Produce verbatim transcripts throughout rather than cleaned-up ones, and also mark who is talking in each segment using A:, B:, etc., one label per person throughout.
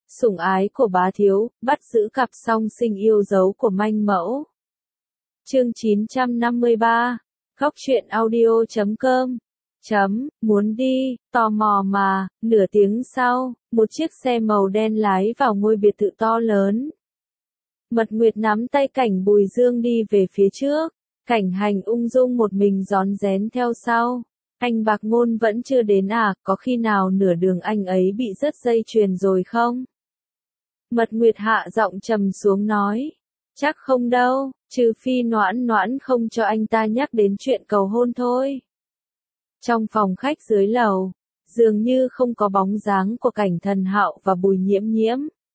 A: sủng ái của bá thiếu, bắt giữ cặp song sinh yêu dấu của manh mẫu. Chương chín trăm năm mươi ba, Góc truyện audio chấm com. Chấm, muốn đi, tò mò mà, nửa tiếng sau, một chiếc xe màu đen lái vào ngôi biệt thự to lớn. Mật Nguyệt nắm tay Cảnh Bùi Dương đi về phía trước, Cảnh Hành ung dung một mình rón rén theo sau. Anh Bạc Ngôn vẫn chưa đến à, có khi nào nửa đường anh ấy bị rớt dây chuyền rồi không? Mật Nguyệt hạ giọng trầm xuống nói, chắc không đâu, trừ phi Noãn Noãn không cho anh ta nhắc đến chuyện cầu hôn thôi. Trong phòng khách dưới lầu, dường như không có bóng dáng của Cảnh Thần Hạo và Bùi Nhiễm Nhiễm.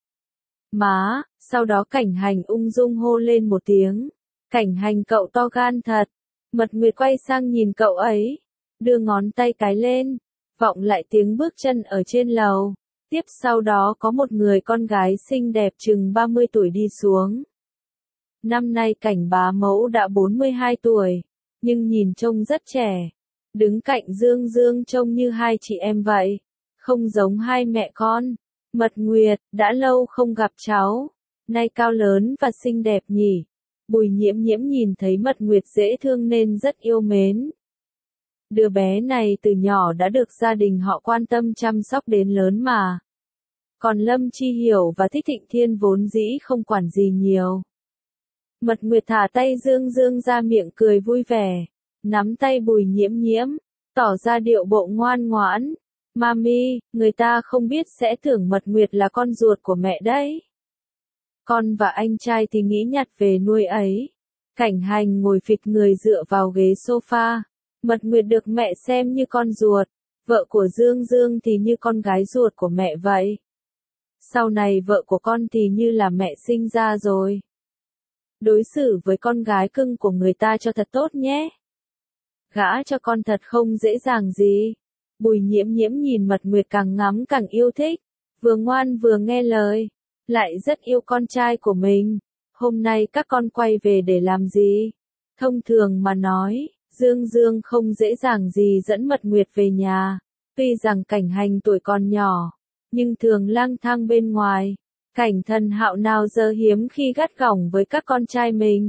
A: Má, sau đó Cảnh Hành ung dung hô lên một tiếng, Cảnh Hành cậu to gan thật. Mật Nguyệt quay sang nhìn cậu ấy, đưa ngón tay cái lên, vọng lại tiếng bước chân ở trên lầu. Tiếp sau đó có một người con gái xinh đẹp chừng ba mươi tuổi đi xuống. Năm nay Cảnh bá mẫu đã bốn mươi hai tuổi, nhưng nhìn trông rất trẻ. Đứng cạnh Dương Dương trông như hai chị em vậy, không giống hai mẹ con. Mật Nguyệt, đã lâu không gặp cháu, nay cao lớn và xinh đẹp nhỉ. Bùi Nhiễm Nhiễm nhìn thấy Mật Nguyệt dễ thương nên rất yêu mến. Đứa bé này từ nhỏ đã được gia đình họ quan tâm chăm sóc đến lớn mà. Còn Lâm Chi Hiểu và Thích Thịnh Thiên vốn dĩ không quản gì nhiều. Mật Nguyệt thả tay Dương Dương ra miệng cười vui vẻ, nắm tay Bùi Nhiễm Nhiễm, tỏ ra điệu bộ ngoan ngoãn. Mami, người ta không biết sẽ tưởng Mật Nguyệt là con ruột của mẹ đấy. Con và anh trai thì nghĩ nhặt về nuôi ấy. Cảnh Hành ngồi phịch người dựa vào ghế sofa. Mật Nguyệt được mẹ xem như con ruột, vợ của Dương Dương thì như con gái ruột của mẹ vậy. Sau này vợ của con thì như là mẹ sinh ra rồi. Đối xử với con gái cưng của người ta cho thật tốt nhé. Gả cho con thật không dễ dàng gì. Bùi Nhiễm Nhiễm nhìn Mật Nguyệt càng ngắm càng yêu thích, vừa ngoan vừa nghe lời, lại rất yêu con trai của mình. Hôm nay các con quay về để làm gì? Thông thường mà nói, Dương Dương không dễ dàng gì dẫn Mật Nguyệt về nhà. Tuy rằng Cảnh Hành tuổi còn nhỏ, nhưng thường lang thang bên ngoài. Cảnh Thần Hạo nào giờ hiếm khi gắt gỏng với các con trai mình.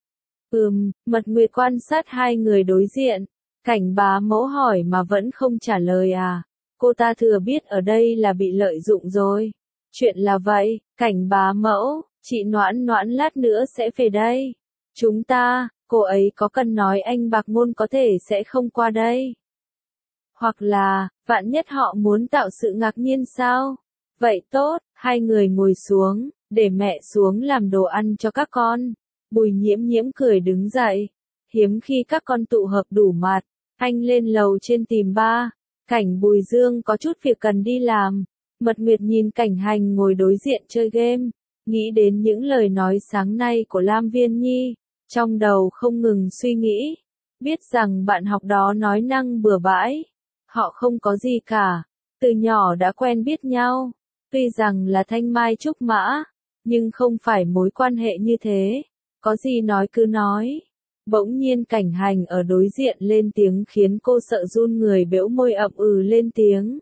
A: Ừm, Mật Nguyệt quan sát hai người đối diện. Cảnh bá mẫu hỏi mà vẫn không trả lời à. Cô ta thừa biết ở đây là bị lợi dụng rồi. Chuyện là vậy, Cảnh bá mẫu, chị Noãn Noãn lát nữa sẽ về đây. Chúng ta, cô ấy có cần nói anh Bạc Ngôn có thể sẽ không qua đây. Hoặc là, vạn nhất họ muốn tạo sự ngạc nhiên sao? Vậy tốt, hai người ngồi xuống, để mẹ xuống làm đồ ăn cho các con. Bùi Nhiễm Nhiễm cười đứng dậy. Hiếm khi các con tụ hợp đủ mặt, anh lên lầu trên tìm ba. Cảnh Bùi Dương có chút việc cần đi làm. Mật Nguyệt nhìn Cảnh Hành ngồi đối diện chơi game, nghĩ đến những lời nói sáng nay của Lam Viên Nhi, trong đầu không ngừng suy nghĩ. Biết rằng bạn học đó nói năng bừa bãi, họ không có gì cả, từ nhỏ đã quen biết nhau. Tuy rằng là thanh mai trúc mã, nhưng không phải mối quan hệ như thế. Có gì nói cứ nói. Bỗng nhiên Cảnh Hành ở đối diện lên tiếng khiến cô sợ run người, bẽo môi ậm ừ lên tiếng.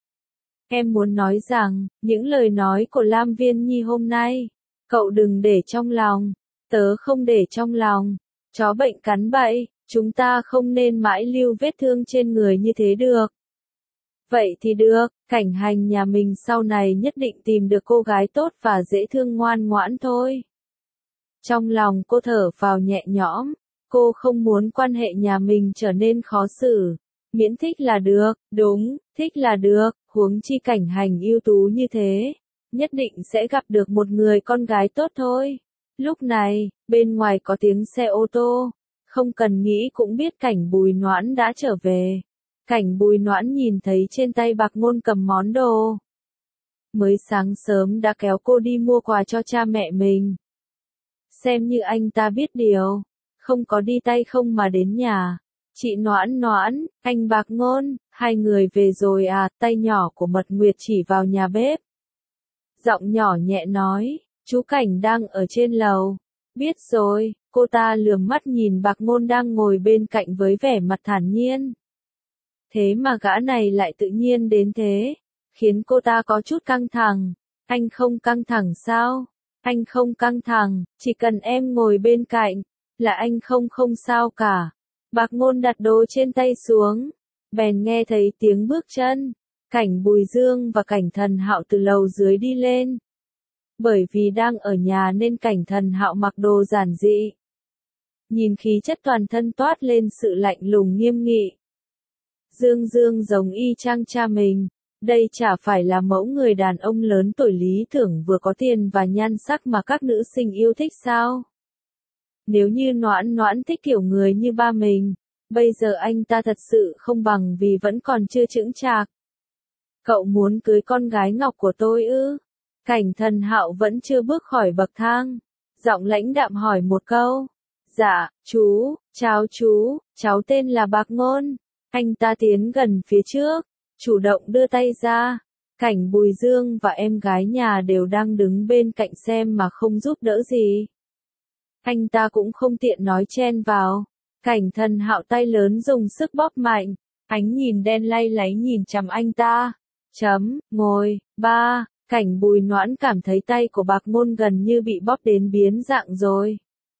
A: Em muốn nói rằng, những lời nói của Lam Viên Nhi hôm nay, cậu đừng để trong lòng. Tớ không để trong lòng. Chó bệnh cắn bậy, chúng ta không nên mãi lưu vết thương trên người như thế được. Vậy thì được, Cảnh Hành nhà mình sau này nhất định tìm được cô gái tốt và dễ thương ngoan ngoãn thôi. Trong lòng cô thở phào nhẹ nhõm, cô không muốn quan hệ nhà mình trở nên khó xử. Miễn thích là được, đúng, thích là được, huống chi Cảnh Hành ưu tú như thế, nhất định sẽ gặp được một người con gái tốt thôi. Lúc này, bên ngoài có tiếng xe ô tô, không cần nghĩ cũng biết Cảnh Bùi Noãn đã trở về. Cảnh Bùi Noãn nhìn thấy trên tay Bạc Ngôn cầm món đồ. Mới sáng sớm đã kéo cô đi mua quà cho cha mẹ mình. Xem như anh ta biết điều, không có đi tay không mà đến nhà. Chị Noãn Noãn, anh Bạc Ngôn, hai người về rồi à? Tay nhỏ của Mật Nguyệt chỉ vào nhà bếp. Giọng nhỏ nhẹ nói, chú Cảnh đang ở trên lầu. Biết rồi, cô ta lườm mắt nhìn Bạc Ngôn đang ngồi bên cạnh với vẻ mặt thản nhiên. Thế mà gã này lại tự nhiên đến thế, khiến cô ta có chút căng thẳng. Anh không căng thẳng sao? Anh không căng thẳng, chỉ cần em ngồi bên cạnh, là anh không không sao cả. Bạc Ngôn đặt đồ trên tay xuống, bèn nghe thấy tiếng bước chân. Cảnh Bùi Dương và Cảnh Thần Hạo từ lầu dưới đi lên. Bởi vì đang ở nhà nên Cảnh Thần Hạo mặc đồ giản dị. Nhìn khí chất toàn thân toát lên sự lạnh lùng nghiêm nghị. Dương Dương giống y chang cha mình. Đây chả phải là mẫu người đàn ông lớn tuổi lý tưởng vừa có tiền và nhan sắc mà các nữ sinh yêu thích sao? Nếu như Noãn Noãn thích kiểu người như ba mình, bây giờ anh ta thật sự không bằng vì vẫn còn chưa chững chạc. Cậu muốn cưới con gái ngọc của tôi ư? Cảnh Thần Hạo vẫn chưa bước khỏi bậc thang. Giọng lãnh đạm hỏi một câu. Dạ, chú, chào chú, cháu tên là Bạc Ngôn. Anh ta tiến gần phía trước, chủ động đưa tay ra. Cảnh Bùi Dương và em gái nhà đều đang đứng bên cạnh xem mà không giúp đỡ gì. Anh ta cũng không tiện nói chen vào. Cảnh Thần Hạo tay lớn dùng sức bóp mạnh. Ánh nhìn đen lay láy nhìn chằm anh ta. Chấm, ngồi, ba. Cảnh Bùi Noãn cảm thấy tay của Bạc Ngôn gần như bị bóp đến biến dạng rồi.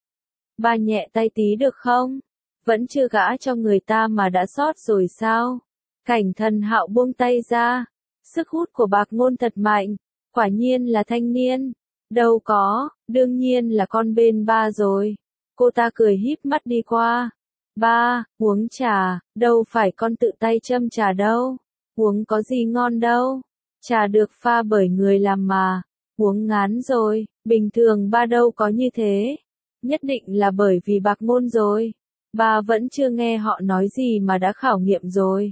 A: Ba nhẹ tay tí được không? Vẫn chưa gã cho người ta mà đã sót rồi sao? Cảnh Thần Hạo buông tay ra. Sức hút của Bạc Ngôn thật mạnh. Quả nhiên là thanh niên. Đâu có, đương nhiên là con bên ba rồi. Cô ta cười híp mắt đi qua. Ba, uống trà, đâu phải con tự tay châm trà đâu. Uống có gì ngon đâu. Trà được pha bởi người làm mà. Uống ngán rồi, bình thường ba đâu có như thế. Nhất định là bởi vì Bạc Ngôn rồi. Ba vẫn chưa nghe họ nói gì mà đã khảo nghiệm rồi.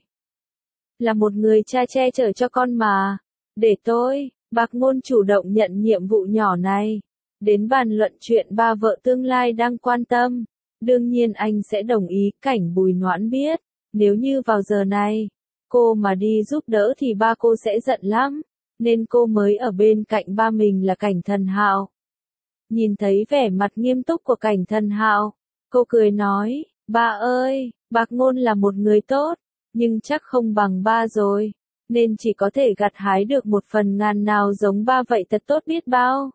A: Là một người cha che chở cho con mà. Để tôi, Bạc Ngôn chủ động nhận nhiệm vụ nhỏ này. Đến bàn luận chuyện ba vợ tương lai đang quan tâm. Đương nhiên anh sẽ đồng ý. Cảnh Bùi Noãn biết, nếu như vào giờ này, cô mà đi giúp đỡ thì ba cô sẽ giận lắm. Nên cô mới ở bên cạnh ba mình là Cảnh Thần Hạo. Nhìn thấy vẻ mặt nghiêm túc của Cảnh Thần Hạo, cô cười nói, ba ơi, Bạc Ngôn là một người tốt, nhưng chắc không bằng ba rồi, nên chỉ có thể gặt hái được một phần ngàn nào giống ba vậy thật tốt biết bao.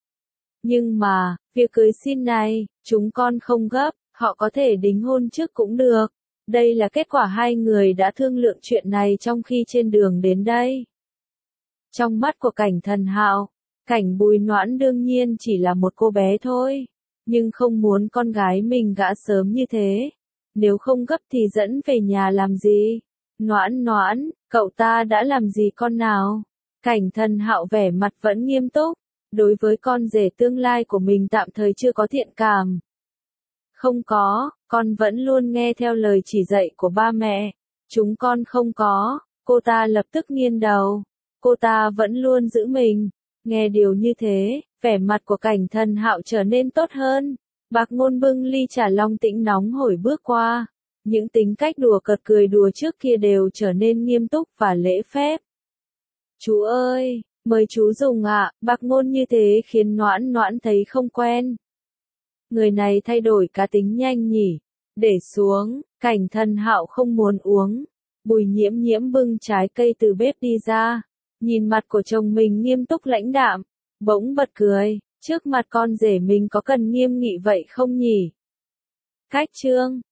A: Nhưng mà, việc cưới xin này, chúng con không gấp, họ có thể đính hôn trước cũng được. Đây là kết quả hai người đã thương lượng chuyện này trong khi trên đường đến đây. Trong mắt của Cảnh Thần Hạo, Cảnh Bùi Noãn đương nhiên chỉ là một cô bé thôi, nhưng không muốn con gái mình gả sớm như thế. Nếu không gấp thì dẫn về nhà làm gì? Noãn Noãn, cậu ta đã làm gì con nào? Cảnh Thần Hạo vẻ mặt vẫn nghiêm túc, đối với con rể tương lai của mình tạm thời chưa có thiện cảm. Không có, con vẫn luôn nghe theo lời chỉ dạy của ba mẹ. Chúng con không có. Cô ta lập tức nghiêng đầu. Cô ta vẫn luôn giữ mình. Nghe điều như thế, vẻ mặt của Cảnh Thần Hạo trở nên tốt hơn. Bạc Ngôn bưng ly trà long tĩnh nóng hổi bước qua. Những tính cách đùa cợt cười đùa trước kia đều trở nên nghiêm túc và lễ phép. Chú ơi, mời chú dùng ạ. Bạc Ngôn như thế khiến Noãn Noãn thấy không quen. Người này thay đổi cá tính nhanh nhỉ. Để xuống, Cảnh Thần Hạo không muốn uống. Bùi Nhiễm Nhiễm bưng trái cây từ bếp đi ra. Nhìn mặt của chồng mình nghiêm túc lãnh đạm. Bỗng bật cười. Trước mặt con rể mình có cần nghiêm nghị vậy không nhỉ? Cách chương